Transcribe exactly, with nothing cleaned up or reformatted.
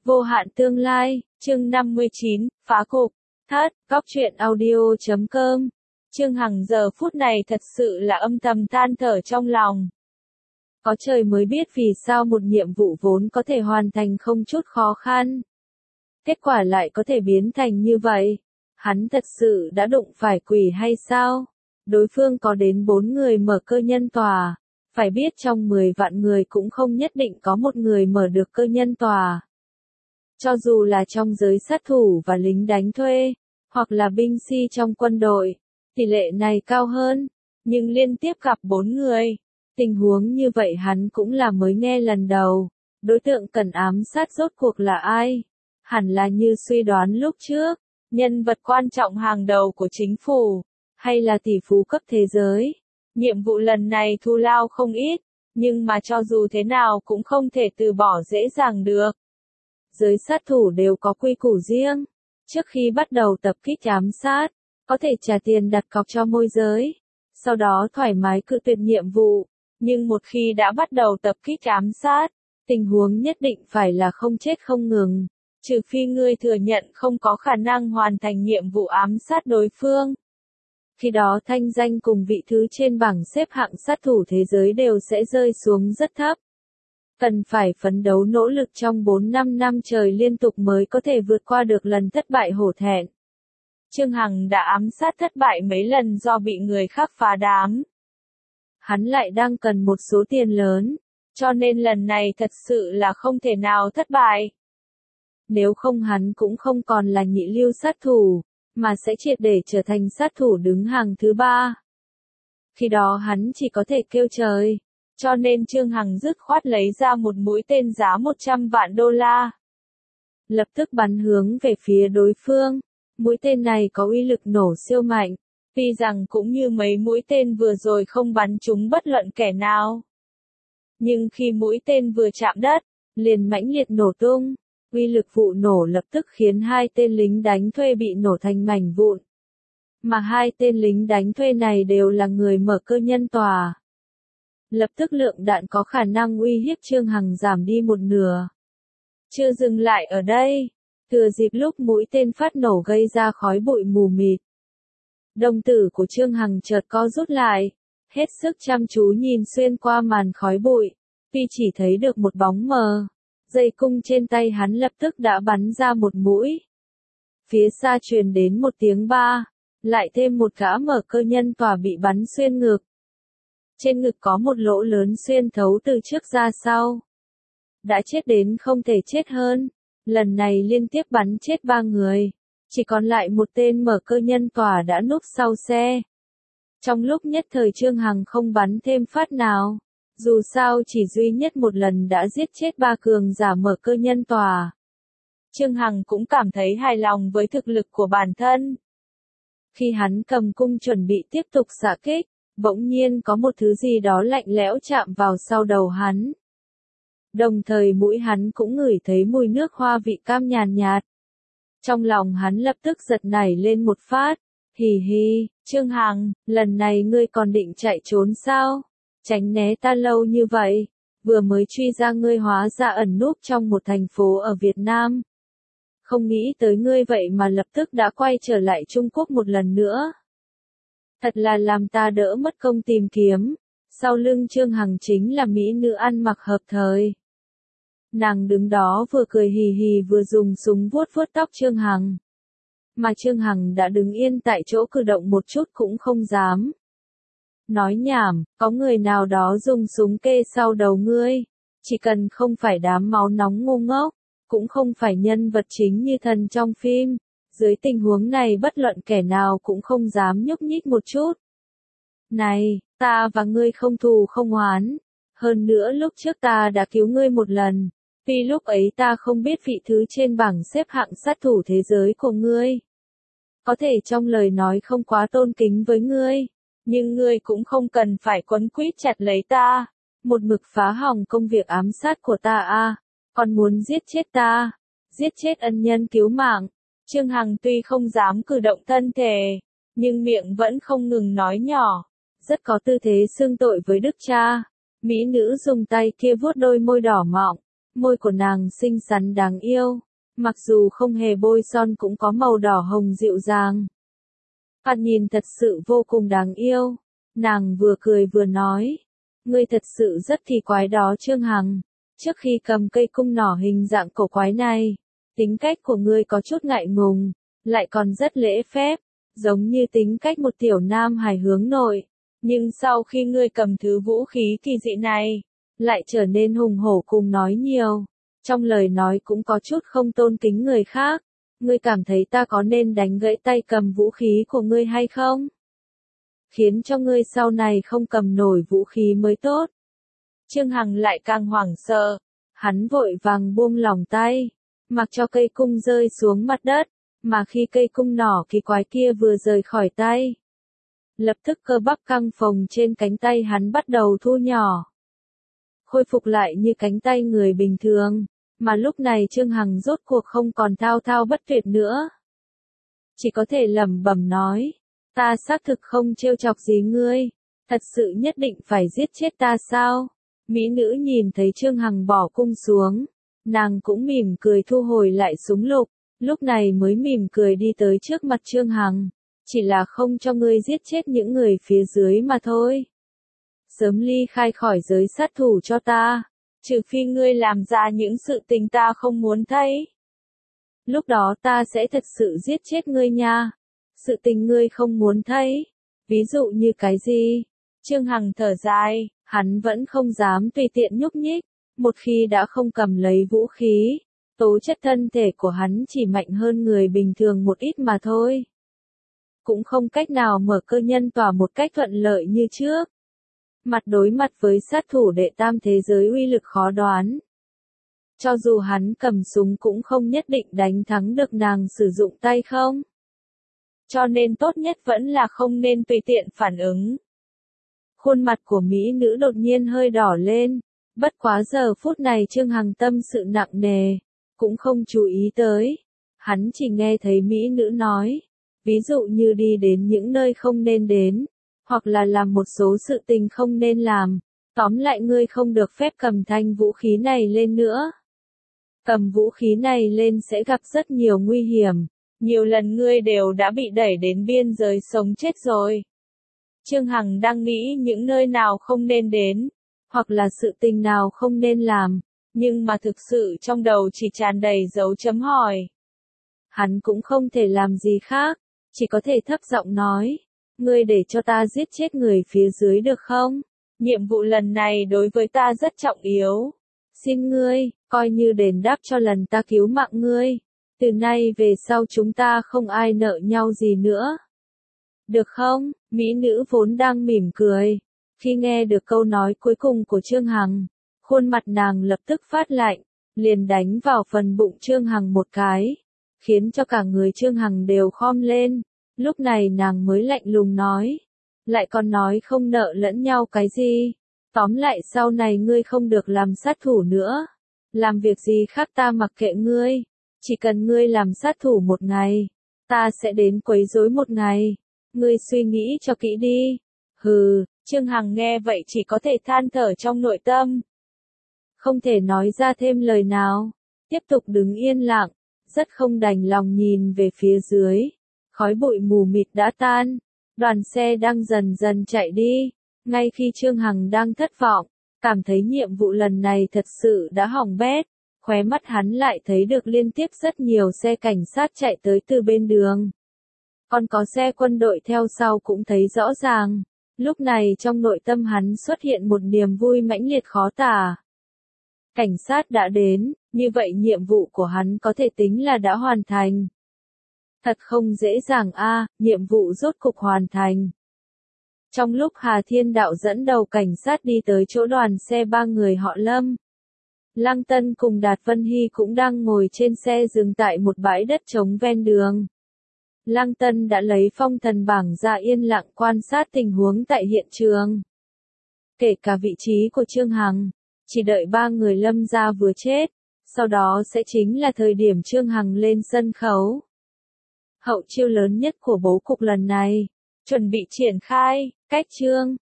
Vô hạn tương lai, chương năm mươi chín, phá cục, thất, góc truyện audio chấm com. Trương Hằng giờ phút này thật sự là âm thầm than thở trong lòng. Có trời mới biết vì sao một nhiệm vụ vốn có thể hoàn thành không chút khó khăn. Kết quả lại có thể biến thành như vậy. Hắn thật sự đã đụng phải quỷ hay sao? Đối phương có đến bốn người mở cơ nhân tòa. Phải biết trong mười vạn người cũng không nhất định có một người mở được cơ nhân tòa. Cho dù là trong giới sát thủ và lính đánh thuê, hoặc là binh sĩ trong quân đội, tỷ lệ này cao hơn, nhưng liên tiếp gặp bốn người. Tình huống như vậy hắn cũng là mới nghe lần đầu. Đối tượng cần ám sát rốt cuộc là ai? Hẳn là như suy đoán lúc trước, nhân vật quan trọng hàng đầu của chính phủ, hay là tỷ phú cấp thế giới. Nhiệm vụ lần này thù lao không ít, nhưng mà cho dù thế nào cũng không thể từ bỏ dễ dàng được. Giới sát thủ đều có quy củ riêng. Trước khi bắt đầu tập kích ám sát, có thể trả tiền đặt cọc cho môi giới, sau đó thoải mái cự tuyệt nhiệm vụ. Nhưng một khi đã bắt đầu tập kích ám sát, tình huống nhất định phải là không chết không ngừng, trừ phi ngươi thừa nhận không có khả năng hoàn thành nhiệm vụ ám sát đối phương. Khi đó thanh danh cùng vị thứ trên bảng xếp hạng sát thủ thế giới đều sẽ rơi xuống rất thấp. Cần phải phấn đấu nỗ lực trong bốn năm năm trời liên tục mới có thể vượt qua được lần thất bại hổ thẹn. Trương Hằng đã ám sát thất bại mấy lần do bị người khác phá đám. Hắn lại đang cần một số tiền lớn, cho nên lần này thật sự là không thể nào thất bại. Nếu không hắn cũng không còn là nhị lưu sát thủ, mà sẽ triệt để trở thành sát thủ đứng hàng thứ ba. Khi đó hắn chỉ có thể kêu trời. Cho nên Trương Hằng dứt khoát lấy ra một mũi tên giá một trăm vạn đô la. Lập tức bắn hướng về phía đối phương. Mũi tên này có uy lực nổ siêu mạnh. Tuy rằng cũng như mấy mũi tên vừa rồi không bắn trúng bất luận kẻ nào. Nhưng khi mũi tên vừa chạm đất, liền mãnh liệt nổ tung. Uy lực vụ nổ lập tức khiến hai tên lính đánh thuê bị nổ thành mảnh vụn. Mà hai tên lính đánh thuê này đều là người mở cơ nhân tòa. Lập tức lượng đạn có khả năng uy hiếp Trương Hằng giảm đi một nửa. Chưa dừng lại ở đây, thừa dịp lúc mũi tên phát nổ gây ra khói bụi mù mịt. Đồng tử của Trương Hằng chợt co rút lại, hết sức chăm chú nhìn xuyên qua màn khói bụi, tuy chỉ thấy được một bóng mờ. Dây cung trên tay hắn lập tức đã bắn ra một mũi. Phía xa truyền đến một tiếng ba, lại thêm một gã mở cơ nhân tòa bị bắn xuyên ngực. Trên ngực có một lỗ lớn xuyên thấu từ trước ra sau. Đã chết đến không thể chết hơn. Lần này liên tiếp bắn chết ba người. Chỉ còn lại một tên mở cơ nhân tòa đã núp sau xe. Trong lúc nhất thời Trương Hằng không bắn thêm phát nào. Dù sao chỉ duy nhất một lần đã giết chết ba cường giả mở cơ nhân tòa. Trương Hằng cũng cảm thấy hài lòng với thực lực của bản thân. Khi hắn cầm cung chuẩn bị tiếp tục xạ kích, bỗng nhiên có một thứ gì đó lạnh lẽo chạm vào sau đầu hắn. Đồng thời mũi hắn cũng ngửi thấy mùi nước hoa vị cam nhàn nhạt. Trong lòng hắn lập tức giật nảy lên một phát. Hì hì, Trương Hằng, lần này ngươi còn định chạy trốn sao? Tránh né ta lâu như vậy, vừa mới truy ra ngươi hóa ra ẩn núp trong một thành phố ở Việt Nam. Không nghĩ tới ngươi vậy mà lập tức đã quay trở lại Trung Quốc một lần nữa. Thật là làm ta đỡ mất công tìm kiếm. Sau lưng Trương Hằng chính là mỹ nữ ăn mặc hợp thời. Nàng đứng đó vừa cười hì hì vừa dùng súng vuốt vuốt tóc Trương Hằng. Mà Trương Hằng đã đứng yên tại chỗ cử động một chút cũng không dám. Nói nhảm, có người nào đó dùng súng kê sau đầu ngươi. Chỉ cần không phải đám máu nóng ngu ngốc, cũng không phải nhân vật chính như thần trong phim. Dưới tình huống này bất luận kẻ nào cũng không dám nhúc nhích một chút. Này, ta và ngươi không thù không oán. Hơn nữa lúc trước ta đã cứu ngươi một lần. Tuy lúc ấy ta không biết vị thứ trên bảng xếp hạng sát thủ thế giới của ngươi. Có thể trong lời nói không quá tôn kính với ngươi. Nhưng ngươi cũng không cần phải quấn quýt chặt lấy ta. Một mực phá hỏng công việc ám sát của ta à. Còn muốn giết chết ta. Giết chết ân nhân cứu mạng. Trương Hằng tuy không dám cử động thân thể, nhưng miệng vẫn không ngừng nói nhỏ, rất có tư thế xưng tội với đức cha. Mỹ nữ dùng tay kia vuốt đôi môi đỏ mọng, Môi của nàng xinh xắn đáng yêu, mặc dù không hề bôi son cũng có màu đỏ hồng dịu dàng. Thoạt nhìn thật sự vô cùng đáng yêu. Nàng vừa cười vừa nói, ngươi thật sự rất kỳ quái đó Trương Hằng. Trước khi cầm cây cung nỏ hình dạng cổ quái này, tính cách của ngươi có chút ngại ngùng, lại còn rất lễ phép, giống như tính cách một tiểu nam hài hướng nội. Nhưng sau khi ngươi cầm thứ vũ khí kỳ dị này, lại trở nên hùng hổ cùng nói nhiều. Trong lời nói cũng có chút không tôn kính người khác. Ngươi cảm thấy ta có nên đánh gãy tay cầm vũ khí của ngươi hay không? Khiến cho ngươi sau này không cầm nổi vũ khí mới tốt. Trương Hằng lại càng hoảng sợ. Hắn vội vàng buông lỏng tay, mặc cho cây cung rơi xuống mặt đất. Mà khi cây cung nỏ kỳ quái kia vừa rời khỏi tay, lập tức cơ bắp căng phồng trên cánh tay hắn bắt đầu thu nhỏ, khôi phục lại như cánh tay người bình thường. Mà lúc này Trương Hằng rốt cuộc không còn thao thao bất tuyệt nữa. Chỉ có thể lẩm bẩm nói, ta xác thực không trêu chọc gì ngươi, thật sự nhất định phải giết chết ta sao? Mỹ nữ nhìn thấy Trương Hằng bỏ cung xuống, nàng cũng mỉm cười thu hồi lại súng lục, lúc này mới mỉm cười đi tới trước mặt Trương Hằng, chỉ là không cho ngươi giết chết những người phía dưới mà thôi. Sớm ly khai khỏi giới sát thủ cho ta. Trừ phi ngươi làm ra những sự tình ta không muốn thấy. Lúc đó ta sẽ thật sự giết chết ngươi nha. Sự tình ngươi không muốn thấy. Ví dụ như cái gì? Trương Hằng thở dài, hắn vẫn không dám tùy tiện nhúc nhích. Một khi đã không cầm lấy vũ khí, tố chất thân thể của hắn chỉ mạnh hơn người bình thường một ít mà thôi. Cũng không cách nào mở cơ nhân tỏa một cách thuận lợi như trước. Mặt đối mặt với sát thủ đệ tam thế giới uy lực khó đoán. Cho dù hắn cầm súng cũng không nhất định đánh thắng được nàng sử dụng tay không. Cho nên tốt nhất vẫn là không nên tùy tiện phản ứng. Khuôn mặt của mỹ nữ đột nhiên hơi đỏ lên, bất quá giờ phút này Trương Hằng tâm sự nặng nề, cũng không chú ý tới. Hắn chỉ nghe thấy mỹ nữ nói, ví dụ như đi đến những nơi không nên đến, hoặc là làm một số sự tình không nên làm. Tóm lại ngươi không được phép cầm thanh vũ khí này lên nữa. Cầm vũ khí này lên sẽ gặp rất nhiều nguy hiểm. Nhiều lần ngươi đều đã bị đẩy đến biên giới sống chết rồi. Trương Hằng đang nghĩ những nơi nào không nên đến, hoặc là sự tình nào không nên làm, nhưng mà thực sự trong đầu chỉ tràn đầy dấu chấm hỏi. Hắn cũng không thể làm gì khác, chỉ có thể thấp giọng nói, ngươi để cho ta giết chết người phía dưới được không? Nhiệm vụ lần này đối với ta rất trọng yếu. Xin ngươi, coi như đền đáp cho lần ta cứu mạng ngươi. Từ nay về sau chúng ta không ai nợ nhau gì nữa. Được không? Mỹ nữ vốn đang mỉm cười. Khi nghe được câu nói cuối cùng của Trương Hằng, khuôn mặt nàng lập tức phát lạnh, liền đánh vào phần bụng Trương Hằng một cái, khiến cho cả người Trương Hằng đều khom lên. Lúc này nàng mới lạnh lùng nói, lại còn nói không nợ lẫn nhau cái gì. Tóm lại sau này ngươi không được làm sát thủ nữa. Làm việc gì khác ta mặc kệ ngươi. Chỉ cần ngươi làm sát thủ một ngày, ta sẽ đến quấy rối một ngày. Ngươi suy nghĩ cho kỹ đi. Hừ, Trương Hằng nghe vậy chỉ có thể than thở trong nội tâm. Không thể nói ra thêm lời nào. Tiếp tục đứng yên lặng, rất không đành lòng nhìn về phía dưới. Khói bụi mù mịt đã tan. Đoàn xe đang dần dần chạy đi. Ngay khi Trương Hằng đang thất vọng, cảm thấy nhiệm vụ lần này thật sự đã hỏng bét, khóe mắt hắn lại thấy được liên tiếp rất nhiều xe cảnh sát chạy tới từ bên đường. Còn có xe quân đội theo sau cũng thấy rõ ràng. Lúc này trong nội tâm hắn xuất hiện một niềm vui mãnh liệt khó tả. Cảnh sát đã đến, như vậy nhiệm vụ của hắn có thể tính là đã hoàn thành. Thật không dễ dàng a, nhiệm vụ rốt cục hoàn thành. Trong lúc Hà Thiên Đạo dẫn đầu cảnh sát đi tới chỗ đoàn xe ba người họ Lâm, Lăng Tân cùng Đạt Vân Hy cũng đang ngồi trên xe dừng tại một bãi đất trống ven đường. Lăng Tân đã lấy phong thần bảng ra yên lặng quan sát tình huống tại hiện trường. Kể cả vị trí của Trương Hằng, chỉ đợi ba người Lâm gia vừa chết, sau đó sẽ chính là thời điểm Trương Hằng lên sân khấu. Hậu chiêu lớn nhất của bố cục lần này, chuẩn bị triển khai, cách Trương